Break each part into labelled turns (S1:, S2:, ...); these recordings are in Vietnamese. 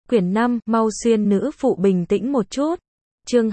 S1: Quyển 5, mau xuyên nữ phụ bình tĩnh một chút. Chương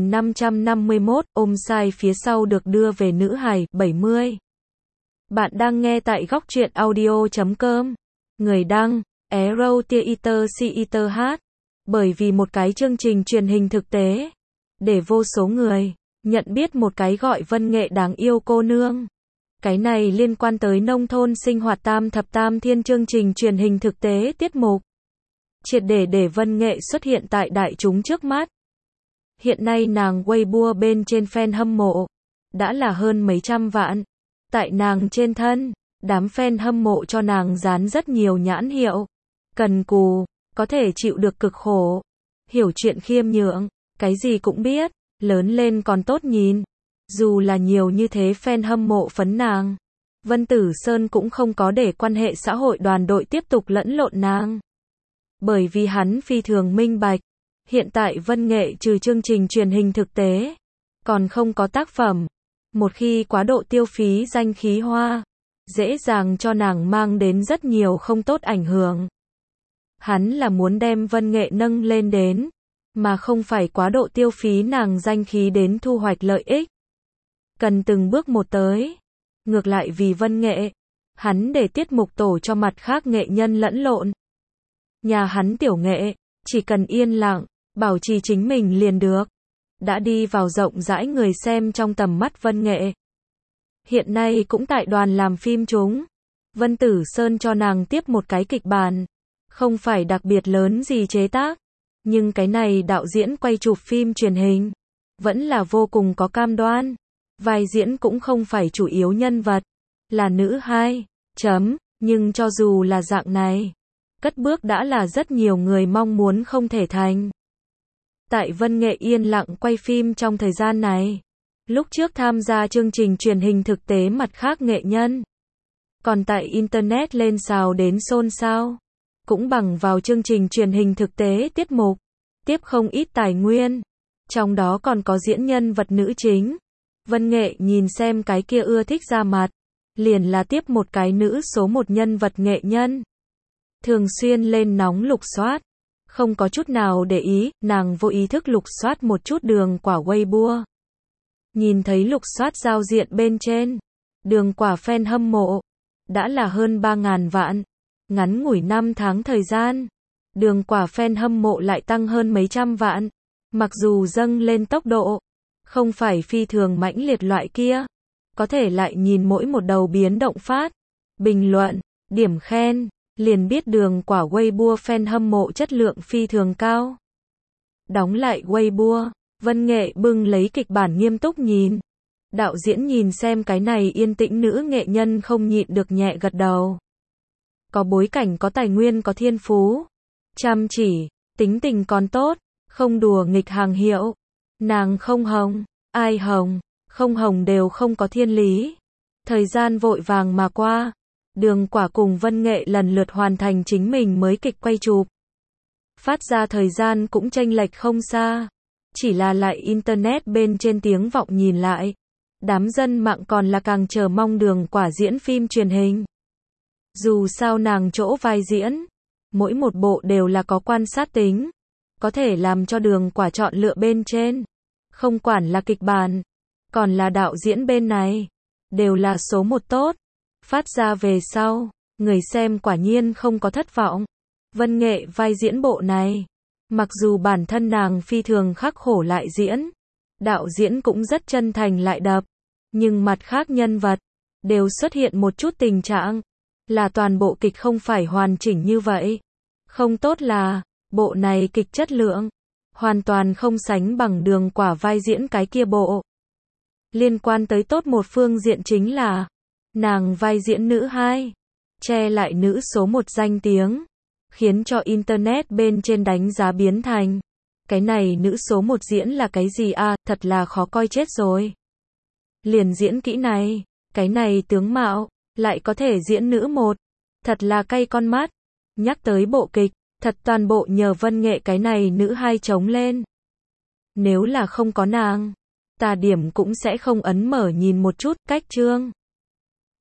S1: 2551, ôm sai phía sau được đưa về nữ hài, 70. Bạn đang nghe tại góc truyện audio.com. Người đăng, Arrow Theater CETH. Bởi vì một cái chương trình truyền hình thực tế, để vô số người nhận biết một cái gọi Vân Nghệ đáng yêu cô nương. Cái này liên quan tới nông thôn sinh hoạt tam thập tam thiên chương trình truyền hình thực tế tiết mục. Triệt để Vân Nghệ xuất hiện tại đại chúng trước mắt. Hiện nay nàng Weibo bên trên fan hâm mộ đã là hơn mấy trăm vạn. Tại nàng trên thân, đám fan hâm mộ cho nàng dán rất nhiều nhãn hiệu. Cần cù, có thể chịu được cực khổ, hiểu chuyện khiêm nhượng, cái gì cũng biết, lớn lên còn tốt nhìn. Dù là nhiều như thế fan hâm mộ phấn nàng, Vân Tử Sơn cũng không có để quan hệ xã hội đoàn đội tiếp tục lẫn lộn nàng. Bởi vì hắn phi thường minh bạch, hiện tại Vân Nghệ trừ chương trình truyền hình thực tế, còn không có tác phẩm. Một khi quá độ tiêu phí danh khí hoa, dễ dàng cho nàng mang đến rất nhiều không tốt ảnh hưởng. Hắn là muốn đem Vân Nghệ nâng lên đến, mà không phải quá độ tiêu phí nàng danh khí đến thu hoạch lợi ích. Cần từng bước một tới. Ngược lại vì Vân Nghệ, hắn để tiết mục tổ cho mặt khác nghệ nhân lẫn lộn. Nhà hắn tiểu nghệ, chỉ cần yên lặng, bảo trì chính mình liền được. Đã đi vào rộng rãi người xem trong tầm mắt Vân Nghệ. Hiện nay cũng tại đoàn làm phim chúng. Vân Tử Sơn cho nàng tiếp một cái kịch bản. Không phải đặc biệt lớn gì chế tác. Nhưng cái này đạo diễn quay chụp phim truyền hình. Vẫn là vô cùng có cam đoan. Vai diễn cũng không phải chủ yếu nhân vật. Là nữ hai. Nhưng cho dù là dạng này, cất bước đã là rất nhiều người mong muốn không thể thành. Tại Vân Nghệ yên lặng quay phim trong thời gian này, lúc trước tham gia chương trình truyền hình thực tế mặt khác nghệ nhân, còn tại Internet lên xào đến xôn xao, cũng bằng vào chương trình truyền hình thực tế tiết mục, tiếp không ít tài nguyên, trong đó còn có diễn nhân vật nữ chính. Vân Nghệ nhìn xem cái kia ưa thích ra mặt, liền là tiếp một cái nữ số một nhân vật nghệ nhân. Thường xuyên lên nóng lục soát, không có chút nào để ý, nàng vô ý thức lục soát một chút đường quả Weibo. Nhìn thấy lục soát giao diện bên trên, đường quả fan hâm mộ, đã là hơn 3.000 vạn. Ngắn ngủi 5 tháng thời gian, đường quả fan hâm mộ lại tăng hơn mấy trăm vạn. Mặc dù dâng lên tốc độ, không phải phi thường mãnh liệt loại kia, có thể lại nhìn mỗi một đầu biến động phát, bình luận, điểm khen, liền biết đường quả Weibo fan hâm mộ chất lượng phi thường cao. Đóng lại Weibo, Vân Nghệ bưng lấy kịch bản nghiêm túc nhìn. Đạo diễn nhìn xem cái này yên tĩnh nữ nghệ nhân không nhịn được nhẹ gật đầu. Có bối cảnh, có tài nguyên, có thiên phú, chăm chỉ, tính tình còn tốt, không đùa nghịch hàng hiệu. Nàng không hồng, ai hồng, không hồng đều không có thiên lý. Thời gian vội vàng mà qua. Đường quả cùng Vân Nghệ lần lượt hoàn thành chính mình mới kịch quay chụp. Phát ra thời gian cũng chênh lệch không xa. Chỉ là lại Internet bên trên tiếng vọng nhìn lại. Đám dân mạng còn là càng chờ mong đường quả diễn phim truyền hình. Dù sao nàng chỗ vai diễn, mỗi một bộ đều là có quan sát tính. Có thể làm cho đường quả chọn lựa bên trên. Không quản là kịch bản, còn là đạo diễn bên này, đều là số một tốt. Phát ra về sau, người xem quả nhiên không có thất vọng. Vân Nghệ vai diễn bộ này, mặc dù bản thân nàng phi thường khắc khổ lại diễn, đạo diễn cũng rất chân thành lại đập, nhưng mặt khác nhân vật đều xuất hiện một chút tình trạng là toàn bộ kịch không phải hoàn chỉnh như vậy. Không tốt là, bộ này kịch chất lượng hoàn toàn không sánh bằng đường quả vai diễn cái kia bộ. Liên quan tới tốt một phương diện chính là nàng vai diễn nữ hai, che lại nữ số một danh tiếng, khiến cho Internet bên trên đánh giá biến thành, cái này nữ số một diễn là cái gì à, thật là khó coi chết rồi. Liền diễn kỹ này, cái này tướng mạo, lại có thể diễn nữ một, thật là cay con mắt. Nhắc tới bộ kịch, thật toàn bộ nhờ Vân Nghệ cái này nữ hai chống lên. Nếu là không có nàng, ta điểm cũng sẽ không ấn mở nhìn một chút. Cách chương